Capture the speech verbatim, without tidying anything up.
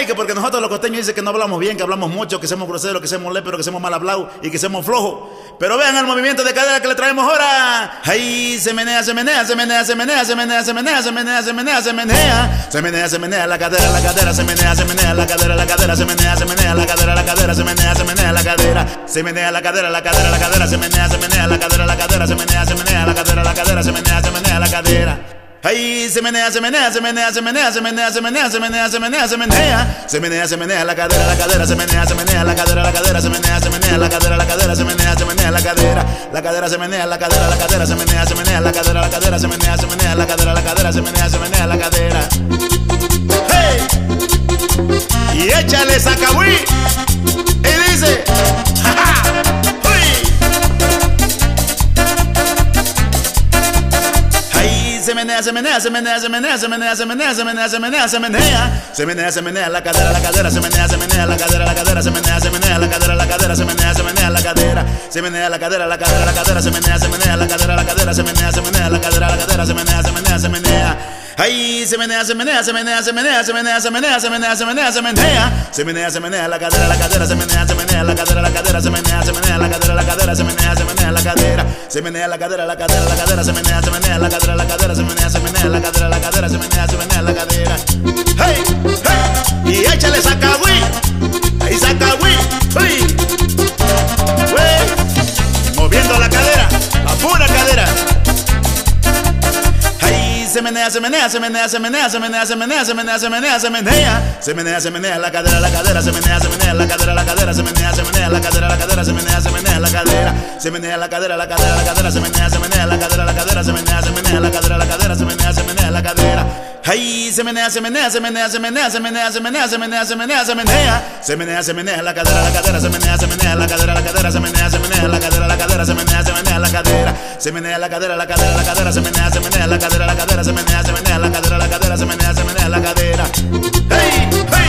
Ay, que porque nosotros los costeños dicen que no hablamos bien, que hablamos mucho, que somos groseros, que somos léperos, que somos mal hablados y que somos flojos. Pero vean el movimiento de cadera que le traemos ahora. Ahí se menea, se menea, se menea, se menea, se menea, se menea, se menea, se menea, se menea. Se menea, se menea la cadera, la cadera, se menea, se menea la cadera, la cadera, se menea, se menea la cadera, la cadera, se menea, se menea la cadera. Se menea la cadera, la cadera, la cadera, se menea, se menea la cadera, la cadera, se menea, se menea la cadera, la cadera, se menea, se menea la cadera. Ahí se menea, se menea, se menea, se menea, se menea, se menea, se menea, se menea, se menea, se menea, se menea la cadera, la cadera, se menea, se menea la cadera, la cadera, se menea, se menea la cadera, la cadera, se menea, se menea la cadera, la cadera, se menea la cadera, la cadera, se menea, se menea la cadera, la cadera, se menea, se menea la cadera, la cadera, se menea, se menea la cadera. Hey, y échale sacahuí y dice, jaja. Se menea, se menea, se menea, se menea, se menea, se menea, se menea, se menea, se menea, se menea, se menea la cadera, la cadera, se menea, se menea la cadera, la cadera, se menea, se menea la cadera, la cadera, se menea, se menea la cadera, se menea la cadera, la cadera, la cadera, se menea, se menea la cadera, la cadera, se menea, se menea la cadera, la cadera, se menea, se menea, se menea. Ahí se menea, se menea, se menea, se menea, se menea, se menea, se menea, se menea, se menea, se menea, se menea la cadera, la cadera, se menea, se menea la cadera, la cadera, se menea, se menea la cadera, la cadera, se menea, se menea la cadera, se menea la cadera, la cadera, la cadera, se menea, se menea la cadera, la cadera, se menea, se menea la cadera, la cadera, se menea, se menea la cadera. Hey, hey, y échale sacahuí, ahí sacahuí, hey, moviendo la cadera, la pura cadera. Se menea, se menea, se menea, se menea, se menea, se menea, se menea, se menea, se menea, se menea, se menea la cadera, la cadera, se menea, se menea la cadera, la cadera, se menea, se menea la cadera, la cadera, se menea, se menea la cadera, se menea la cadera, la cadera, la cadera, se menea, se menea la cadera, la cadera, se menea, se menea la cadera, la cadera, se menea, se menea la cadera. Ahí se menea, se menea, se menea, se menea, se menea, se menea, se menea, se menea, se menea, se menea, se menea la cadera, la cadera, se menea, se menea la cadera, la cadera, se menea, se menea la cadera, la cadera, se menea, se menea la cadera, se menea la cadera, la cadera, la cadera, se menea, se menea la cadera, la cadera, se menea, se menea la cadera, la cadera, se menea, se menea la cadera. Hey, hey.